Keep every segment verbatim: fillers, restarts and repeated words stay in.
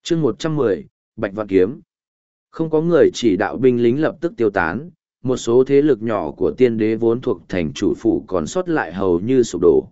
chương một trăm mười, Bạch Vạn Kiếm. Không có người chỉ đạo binh lính lập tức tiêu tán, một số thế lực nhỏ của tiên đế vốn thuộc thành chủ phủ còn sót lại hầu như sụp đổ.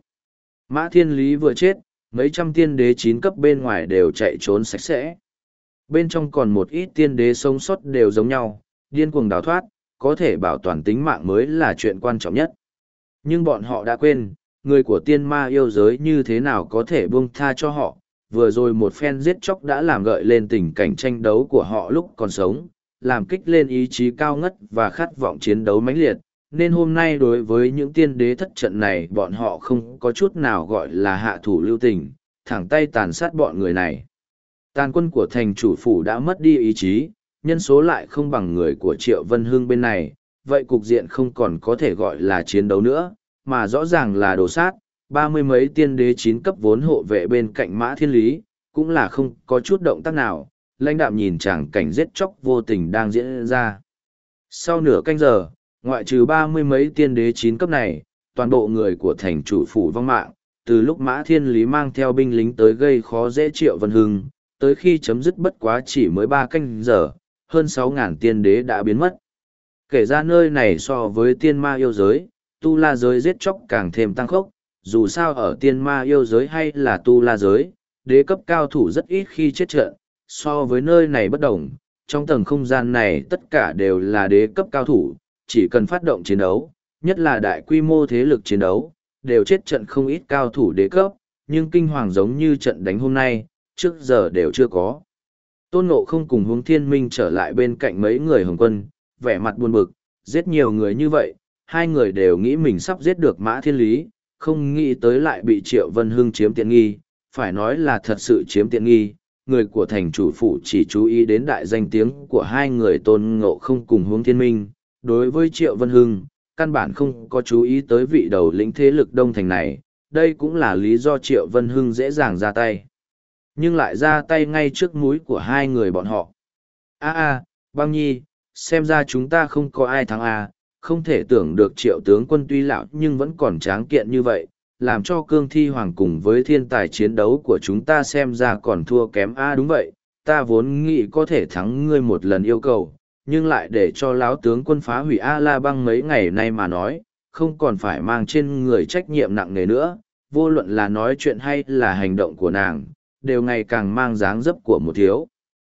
Mã Thiên Lý vừa chết, mấy trăm tiên đế chín cấp bên ngoài đều chạy trốn sạch sẽ. Bên trong còn một ít tiên đế sống sót đều giống nhau, điên cuồng đào thoát, có thể bảo toàn tính mạng mới là chuyện quan trọng nhất. Nhưng bọn họ đã quên, người của tiên ma yêu giới như thế nào có thể buông tha cho họ, vừa rồi một phen giết chóc đã làm gợi lên tình cảnh tranh đấu của họ lúc còn sống, làm kích lên ý chí cao ngất và khát vọng chiến đấu mãnh liệt, nên hôm nay đối với những tiên đế thất trận này bọn họ không có chút nào gọi là hạ thủ lưu tình, thẳng tay tàn sát bọn người này. Tàn quân của thành chủ phủ đã mất đi ý chí, nhân số lại không bằng người của Triệu Vân Hưng bên này, vậy cục diện không còn có thể gọi là chiến đấu nữa, mà rõ ràng là đồ sát. Ba mươi mấy tiên đế chín cấp vốn hộ vệ bên cạnh Mã Thiên Lý, cũng là không có chút động tác nào, lãnh đạm nhìn chàng cảnh giết chóc vô tình đang diễn ra. Sau nửa canh giờ, ngoại trừ ba mươi mấy tiên đế chín cấp này, toàn bộ người của thành chủ phủ vong mạng, từ lúc Mã Thiên Lý mang theo binh lính tới gây khó dễ Triệu Vân Hưng, tới khi chấm dứt bất quá chỉ mới ba canh giờ, hơn sáu ngàn tiên đế đã biến mất. Kể ra nơi này so với tiên ma yêu giới, tu la giới giết chóc càng thêm tăng khốc, dù sao ở tiên ma yêu giới hay là tu la giới, đế cấp cao thủ rất ít khi chết trận, so với nơi này bất đồng, trong tầng không gian này tất cả đều là đế cấp cao thủ, chỉ cần phát động chiến đấu, nhất là đại quy mô thế lực chiến đấu, đều chết trận không ít cao thủ đế cấp, nhưng kinh hoàng giống như trận đánh hôm nay, trước giờ đều chưa có. Tôn Ngộ Không cùng Hướng Thiên Minh trở lại bên cạnh mấy người Hồng Quân, vẻ mặt buồn bực, giết nhiều người như vậy, hai người đều nghĩ mình sắp giết được Mã Thiên Lý, không nghĩ tới lại bị Triệu Vân Hưng chiếm tiện nghi, phải nói là thật sự chiếm tiện nghi. Người của thành chủ phủ chỉ chú ý đến đại danh tiếng của hai người Tôn Ngộ Không cùng Hướng Thiên Minh, đối với Triệu Vân Hưng, căn bản không có chú ý tới vị đầu lĩnh thế lực đông thành này, đây cũng là lý do Triệu Vân Hưng dễ dàng ra tay. Nhưng lại ra tay ngay trước mũi của hai người bọn họ. a a Băng Nhi, xem ra chúng ta không có ai thắng a, không thể tưởng được Triệu tướng quân tuy lão nhưng vẫn còn tráng kiện như vậy, làm cho cương thi hoàng cùng với thiên tài chiến đấu của chúng ta xem ra còn thua kém a. Đúng vậy, ta vốn nghĩ có thể thắng ngươi một lần yêu cầu, nhưng lại để cho lão tướng quân phá hủy A La Băng mấy ngày nay mà nói, không còn phải mang trên người trách nhiệm nặng nề nữa, vô luận là nói chuyện hay là hành động của nàng, đều ngày càng mang dáng dấp của một thiếu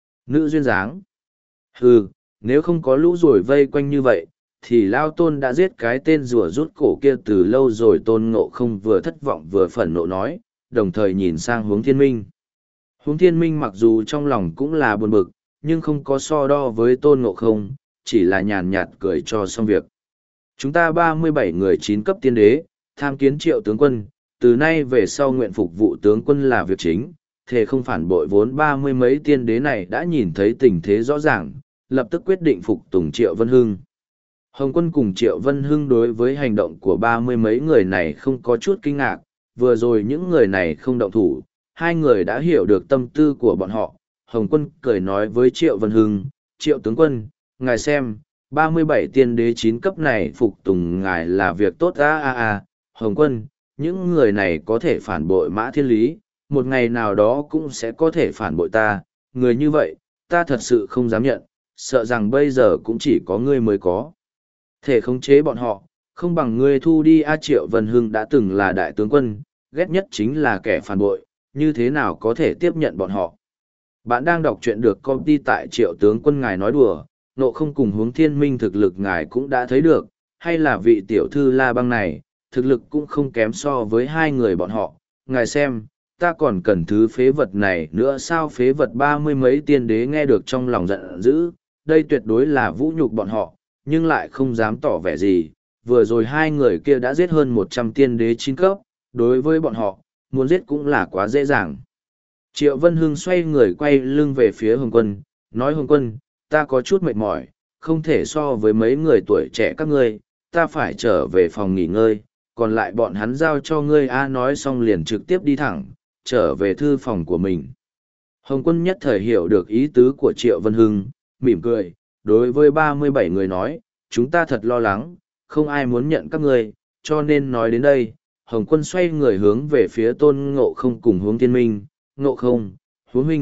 nữ duyên dáng. Hừ, nếu không có lũ ruồi vây quanh như vậy, thì Lao Tôn đã giết cái tên rùa rút cổ kia từ lâu rồi. Tôn Ngộ Không vừa thất vọng vừa phẫn nộ nói, đồng thời nhìn sang Hướng Thiên Minh. Hướng Thiên Minh mặc dù trong lòng cũng là buồn bực, nhưng không có so đo với Tôn Ngộ Không, chỉ là nhàn nhạt cười cho xong việc. Chúng ta ba mươi bảy người chín cấp tiên đế, tham kiến Triệu tướng quân, từ nay về sau nguyện phục vụ tướng quân là việc chính, thề không phản bội. Vốn ba mươi mấy tiên đế này đã nhìn thấy tình thế rõ ràng, lập tức quyết định phục tùng Triệu Vân Hưng. Hồng Quân cùng Triệu Vân Hưng đối với hành động của ba mươi mấy người này không có chút kinh ngạc, vừa rồi những người này không động thủ, hai người đã hiểu được tâm tư của bọn họ. Hồng Quân cười nói với Triệu Vân Hưng, Triệu tướng quân, ngài xem, ba mươi bảy tiên đế chín cấp này phục tùng ngài là việc tốt a a a. Hồng Quân, những người này có thể phản bội Mã Thiên Lý, một ngày nào đó cũng sẽ có thể phản bội ta, người như vậy, ta thật sự không dám nhận, sợ rằng bây giờ cũng chỉ có ngươi mới có thể khống chế bọn họ, không bằng ngươi thu đi. A Triệu Vân Hưng đã từng là đại tướng quân, ghét nhất chính là kẻ phản bội, như thế nào có thể tiếp nhận bọn họ. Bạn đang đọc truyện được công ty tại Triệu tướng quân, ngài nói đùa, Ngộ Không cùng Hướng Thiên Minh thực lực ngài cũng đã thấy được, hay là vị tiểu thư La Băng này, thực lực cũng không kém so với hai người bọn họ, ngài xem, ta còn cần thứ phế vật này nữa sao? Phế vật? Ba mươi mấy tiên đế nghe được trong lòng giận dữ, đây tuyệt đối là vũ nhục bọn họ, nhưng lại không dám tỏ vẻ gì. Vừa rồi hai người kia đã giết hơn một trăm tiên đế chín cấp, đối với bọn họ, muốn giết cũng là quá dễ dàng. Triệu Vân Hưng xoay người quay lưng về phía Hồng Quân, nói Hồng Quân, ta có chút mệt mỏi, không thể so với mấy người tuổi trẻ các ngươi, ta phải trở về phòng nghỉ ngơi, còn lại bọn hắn giao cho ngươi. A nói xong liền trực tiếp đi thẳng, trở về thư phòng của mình. Hồng Quân nhất thời hiểu được ý tứ của Triệu Vân Hưng, mỉm cười, đối với ba mươi bảy người nói, chúng ta thật lo lắng, không ai muốn nhận các ngươi, cho nên nói đến đây, Hồng Quân xoay người hướng về phía Tôn Ngộ Không cùng Hướng Thiên Minh, Ngộ Không, Hướng Huynh,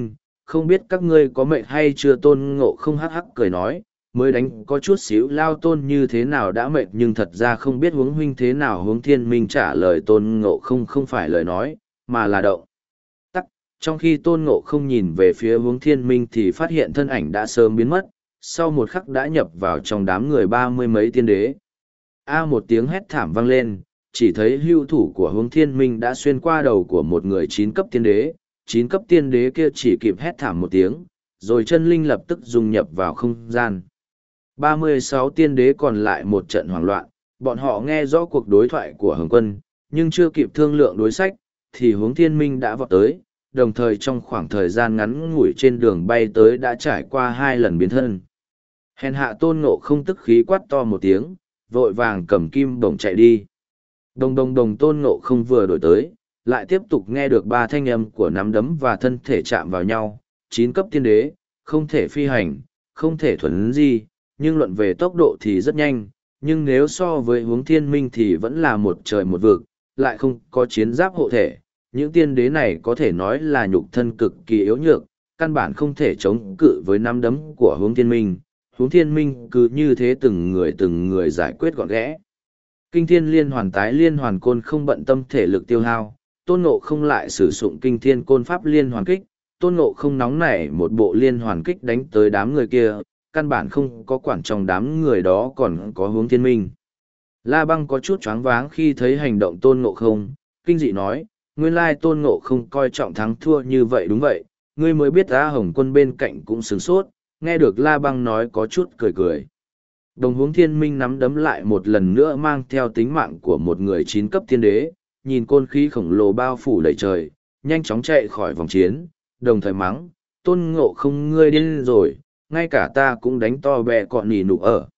không biết các ngươi có mệt hay chưa. Tôn Ngộ không hắc hắc cười nói, mới đánh có chút xíu lao tôn như thế nào đã mệt nhưng thật ra không biết huống huynh thế nào. Huống Thiên Minh trả lời Tôn Ngộ không không phải lời nói, mà là động tắc. Trong khi Tôn Ngộ không nhìn về phía Huống Thiên Minh thì phát hiện thân ảnh đã sớm biến mất, sau một khắc đã nhập vào trong đám người ba mươi mấy tiên đế. A một tiếng hét thảm vang lên, chỉ thấy hưu thủ của Huống Thiên Minh đã xuyên qua đầu của một người chín cấp tiên đế. Chín cấp tiên đế kia chỉ kịp hét thảm một tiếng, rồi chân linh lập tức dung nhập vào không gian. ba mươi sáu tiên đế còn lại một trận hoảng loạn, bọn họ nghe rõ cuộc đối thoại của Hồng Quân, nhưng chưa kịp thương lượng đối sách, thì Huống Thiên Minh đã vọt tới, đồng thời trong khoảng thời gian ngắn ngủi trên đường bay tới đã trải qua hai lần biến thân. Hèn hạ Tôn Ngộ không tức khí quát to một tiếng, vội vàng cầm kim bổng chạy đi. Đồng đồng đồng Tôn Ngộ không vừa đổi tới, lại tiếp tục nghe được ba thanh âm của nắm đấm và thân thể chạm vào nhau. Chín cấp tiên đế, không thể phi hành, không thể thuần di, nhưng luận về tốc độ thì rất nhanh, nhưng nếu so với Huống Thiên Minh thì vẫn là một trời một vực, lại không có chiến giáp hộ thể. Những tiên đế này có thể nói là nhục thân cực kỳ yếu nhược, căn bản không thể chống cự với nắm đấm của Huống Thiên Minh. Huống Thiên Minh cứ như thế từng người từng người giải quyết gọn gẽ. Kinh thiên liên hoàn tái liên hoàn côn không bận tâm thể lực tiêu hao, Tôn Ngộ không lại sử dụng kinh thiên côn pháp liên hoàn kích. Tôn Ngộ không nóng nảy một bộ liên hoàn kích đánh tới đám người kia, căn bản không có quản trong đám người đó còn có Huống Thiên Minh. La Băng có chút choáng váng khi thấy hành động Tôn Ngộ không, kinh dị nói, nguyên lai Tôn Ngộ không coi trọng thắng thua như vậy. Đúng vậy, ngươi mới biết A Hồng Quân bên cạnh cũng sửng sốt, nghe được La Băng nói có chút cười cười. Đồng Huống Thiên Minh nắm đấm lại một lần nữa mang theo tính mạng của một người chín cấp tiên đế, nhìn côn khí khổng lồ bao phủ đầy trời, nhanh chóng chạy khỏi vòng chiến, đồng thời mắng, Tôn Ngộ không ngươi điên rồi, ngay cả ta cũng đánh to bè cọn nỉ nụ ở.